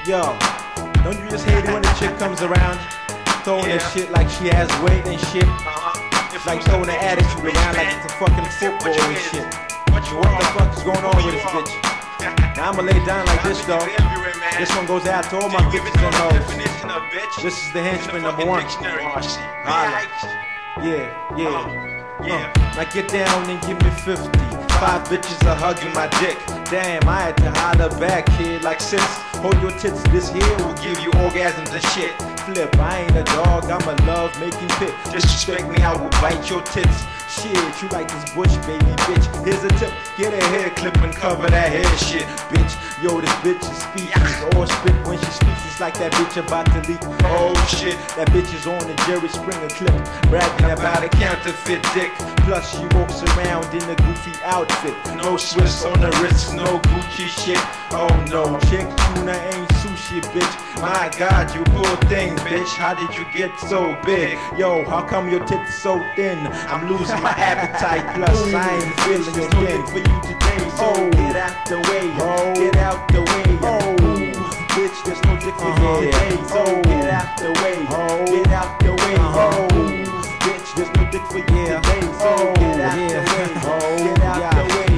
Yo, don't you just hate it when the chick comes around, throwing that shit like she has weight and shit? Like throwing the attitude around like it's a fucking football and shit. What the fuck is going on with this bitch? Now I'ma lay down like this though. This one goes out to all my bitches and hoes. This is the henchman number one. Holla. Yeah. Now get down and give me 50. 5 bitches are hugging my dick. Damn, I had to holler back, kid. Like sis, hold your tits. This here will give you orgasms and shit. Flip, I ain't a dog, I'm a love-making pit. Disrespect me, I will bite your tits. Shit, you like this bush, baby bitch. Here's a tip, get a hair clip and cover that hair shit, bitch. Yo, this bitch is speechless, or spit when she speaks. It's like that bitch about to leak. Oh shit, that bitch is on the Jerry Springer clip, bragging about a counterfeit dick. Plus she walks around in a goofy outfit. No Swiss on the wrist, no Gucci shit. Oh no, chick tuna ain't sushi, bitch. My God, you poor thing, bitch. How did you get so big? Yo, how come your tits so thin? I'm losing my appetite, plus I ain't feeling your thing for you today. So get out the way, get out the way. Bitch, there's no dick for you today. So get out the way, get out the way. Bitch, there's no dick for you today. So get out the way, get out the way.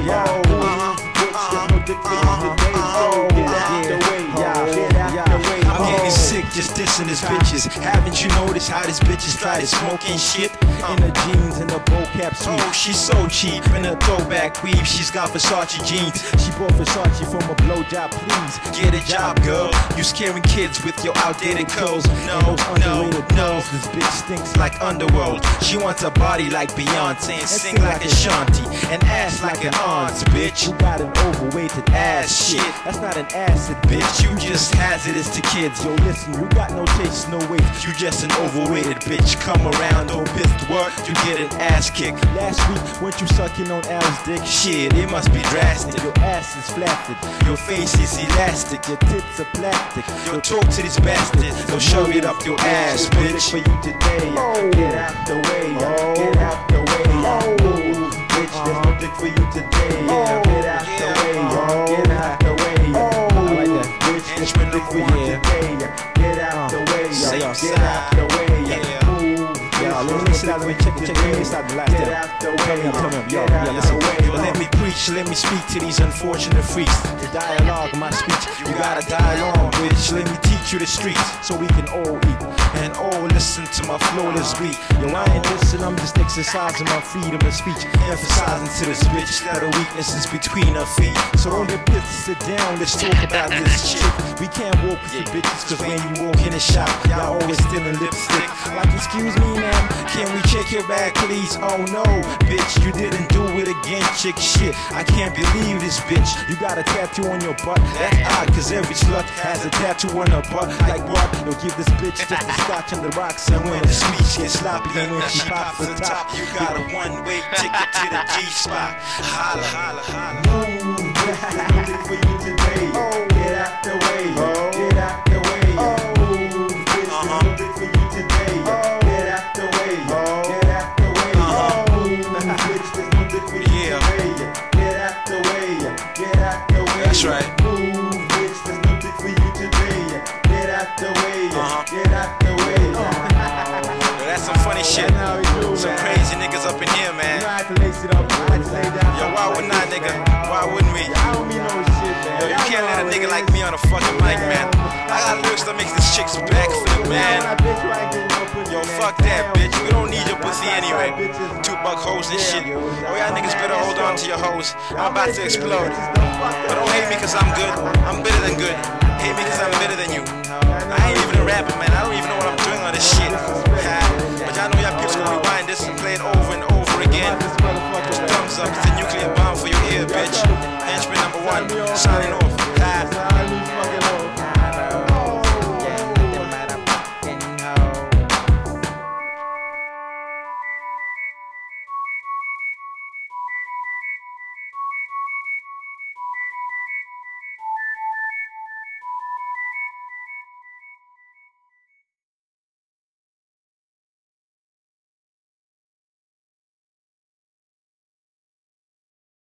Bitch, there's no dick for you today. So get out the way, get out the way. I'm getting sick just dissing these bitches. Haven't you noticed how these bitches try to smoke and shit? In the jeans and the bow cap sweep. Oh, she's so cheap. In a throwback weave, she's got Versace jeans. She bought Versace from a blowjob, please. Get a job, girl. You scaring kids with your outdated clothes. No. This bitch stinks like Underworld. She wants a body like Beyonce and sing like Ashanti and ass like an aunt, bitch. You got an overweighted ass shit. That's not an acid, bitch. You just hazardous to kids. Yo, listen, you got no taste, no weight. You just an overweighted bitch. Come around, don't piss work, you get an ass kick. Last week, weren't you sucking on Al's dick? Shit, it must be drastic. Your ass is flaccid. Your face is elastic. Your tits are plastic. Yo, talk to this bastard. Don't shove it up your ass, bitch. For you today, get out the way, get out the way. Bitch, there's no dick for you today. Get out the way, get out the way. I like that. Bitch, there's no dick for you today. Get out the way, get out the way. Let me sit down, let me check this out the last time. Tell me, yo, listen. Yo, let me preach, let me speak to these unfortunate freaks. The dialogue, my speech, you gotta dialogue, bitch. Let me teach you the streets, so we can all eat and all listen to my flawless beat. Yo, I ain't dissing, I'm just exercising my freedom of speech, emphasizing to this bitch that her weakness is between her feet. So don't get pissed, sit down, let's talk about this shit. We can't walk with the bitches, cause when you walk in the shop, y'all always stealing lipstick. Like, excuse me, ma'am, can we check your bag, please? Oh no, bitch, you didn't do it again, chick shit. I can't believe this, bitch. You got a tattoo on your butt? That's odd, cause every slut has a tattoo on her butt. Like what? You'll give this bitch just a scotch and the rocks. And when the speech gets sloppy, and when she pops the top, you got a one-way ticket to the G-spot. Holla, holla, holla. Move, there's no for you today. Get out the way, get out the way. Move, bitch, there's no dick for you today. Get out the way, get out the way. Move, bitch, there's no dick for you today. Get out the way, get out the way. That's right. Move, bitch, there's no dick for you today. Get out the way, get out the way. Yo, that's some funny shit. Some crazy niggas up in here, man. Yo, why wouldn't I, nigga? Why wouldn't we? Yo, you can't let a nigga like me on a fucking mic, man. I got lyrics that makes this chick's backflip, man. Yo, fuck that, bitch. We don't need your pussy anyway. 2 buck hoes and shit. Oh, y'all niggas better hold on to your hoes. I'm about to explode. But don't hate me cause I'm good. I'm better than good. Hate me cause I'm better than you. I ain't even a rapper, man. I don't even know what I'm doing on this shit. But y'all know y'all peeps gonna rewind this and play it over and over again. Thumbs up, it's a nuclear bomb for your ear, bitch. Henchman number 1, signing